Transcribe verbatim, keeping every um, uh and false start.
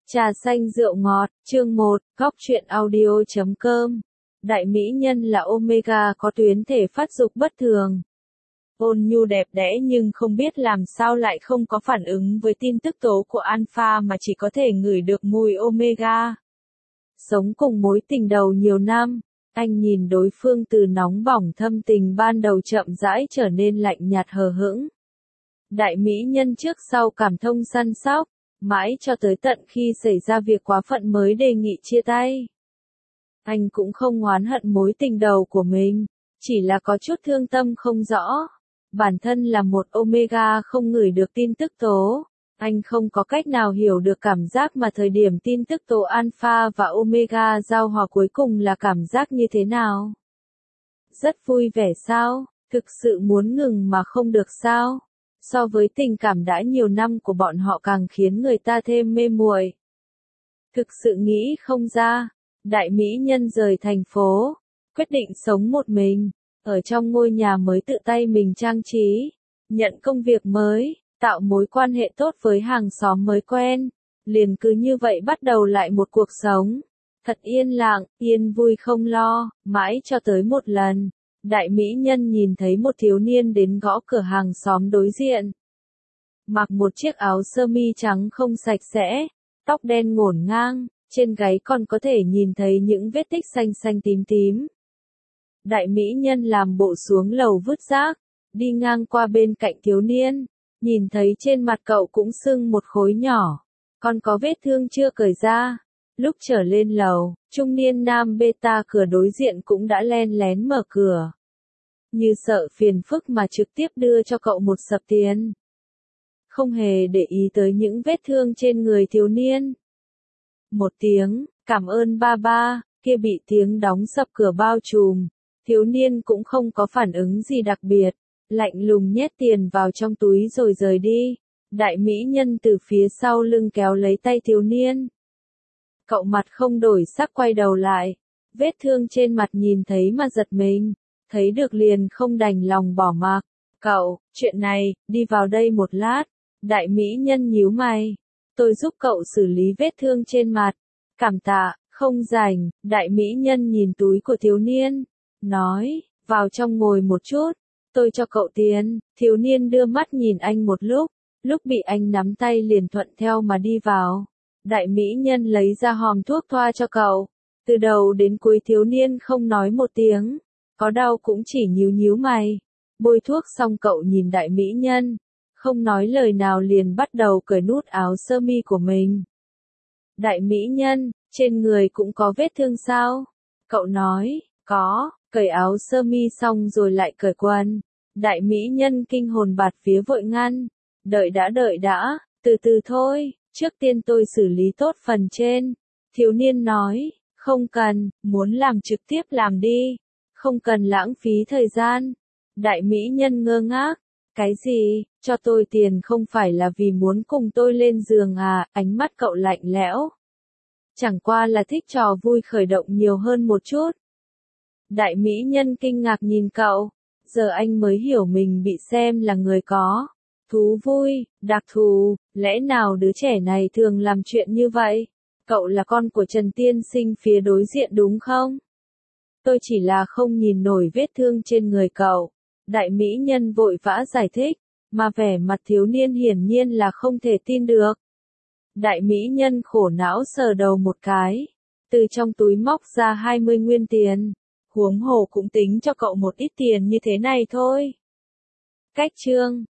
Trà xanh rượu ngọt, chương một, góc truyện audio chấm com. Đại mỹ nhân là Omega có tuyến thể phát dục bất thường. Ôn nhu đẹp đẽ nhưng không biết làm sao lại không có phản ứng với tin tức tố của Alpha mà chỉ có thể ngửi được mùi Omega. Sống cùng mối tình đầu nhiều năm, anh nhìn đối phương từ nóng bỏng thâm tình ban đầu chậm rãi trở nên lạnh nhạt hờ hững. Đại mỹ nhân trước sau cảm thông săn sóc, mãi cho tới tận khi xảy ra việc quá phận mới đề nghị chia tay. Anh cũng không oán hận mối tình đầu của mình, chỉ là có chút thương tâm không rõ. Bản thân là một Omega không ngửi được tin tức tố, anh không có cách nào hiểu được cảm giác mà thời điểm tin tức tố Alpha và Omega giao hòa cuối cùng là cảm giác như thế nào. Rất vui vẻ sao, thực sự muốn ngừng mà không được sao. So với tình cảm đã nhiều năm của bọn họ càng khiến người ta thêm mê muội. Thực sự nghĩ không ra, đại mỹ nhân rời thành phố, quyết định sống một mình, ở trong ngôi nhà mới tự tay mình trang trí, nhận công việc mới, tạo mối quan hệ tốt với hàng xóm mới quen, liền cứ như vậy bắt đầu lại một cuộc sống. Thật yên lặng, yên vui không lo, mãi cho tới một lần. Đại mỹ nhân nhìn thấy một thiếu niên đến gõ cửa hàng xóm đối diện. Mặc một chiếc áo sơ mi trắng không sạch sẽ, tóc đen ngổn ngang, trên gáy còn có thể nhìn thấy những vết tích xanh xanh tím tím. Đại mỹ nhân làm bộ xuống lầu vứt rác, đi ngang qua bên cạnh thiếu niên, nhìn thấy trên mặt cậu cũng sưng một khối nhỏ, còn có vết thương chưa cởi ra. Lúc trở lên lầu, trung niên nam beta cửa đối diện cũng đã len lén mở cửa. Như sợ phiền phức mà trực tiếp đưa cho cậu một sập tiền. Không hề để ý tới những vết thương trên người thiếu niên. Một tiếng, cảm ơn ba ba, kia bị tiếng đóng sập cửa bao trùm. Thiếu niên cũng không có phản ứng gì đặc biệt, lạnh lùng nhét tiền vào trong túi rồi rời đi. Đại mỹ nhân từ phía sau lưng kéo lấy tay thiếu niên. Cậu mặt không đổi sắc quay đầu lại, vết thương trên mặt nhìn thấy mà giật mình, thấy được liền không đành lòng bỏ mặc. Cậu, chuyện này, đi vào đây một lát. Đại mỹ nhân nhíu mày, tôi giúp cậu xử lý vết thương trên mặt. Cảm tạ, không rảnh. Đại mỹ nhân nhìn túi của thiếu niên, nói, vào trong ngồi một chút, tôi cho cậu tiền. Thiếu niên đưa mắt nhìn anh một lúc, lúc bị anh nắm tay liền thuận theo mà đi vào. Đại mỹ nhân lấy ra hòm thuốc thoa cho cậu. Từ đầu đến cuối thiếu niên không nói một tiếng, có đau cũng chỉ nhíu nhíu mày. Bôi thuốc xong cậu nhìn đại mỹ nhân, không nói lời nào liền bắt đầu cởi nút áo sơ mi của mình. Đại mỹ nhân, trên người cũng có vết thương sao? Cậu nói, có, cởi áo sơ mi xong rồi lại cởi quần. Đại mỹ nhân kinh hồn bạt vía vội ngăn, đợi đã đợi đã, từ từ thôi, trước tiên tôi xử lý tốt phần trên. Thiếu niên nói, không cần, muốn làm trực tiếp làm đi, không cần lãng phí thời gian. Đại mỹ nhân ngơ ngác, cái gì, cho tôi tiền không phải là vì muốn cùng tôi lên giường à? Ánh mắt cậu lạnh lẽo. Chẳng qua là thích trò vui khởi động nhiều hơn một chút. Đại mỹ nhân kinh ngạc nhìn cậu, giờ anh mới hiểu mình bị xem là người có thú vui, đặc thù, lẽ nào đứa trẻ này thường làm chuyện như vậy? Cậu là con của Trần tiên sinh phía đối diện đúng không? Tôi chỉ là không nhìn nổi vết thương trên người cậu. Đại mỹ nhân vội vã giải thích, mà vẻ mặt thiếu niên hiển nhiên là không thể tin được. Đại mỹ nhân khổ não sờ đầu một cái, từ trong túi móc ra hai mươi nguyên tiền, huống hồ cũng tính cho cậu một ít tiền như thế này thôi. Cách chương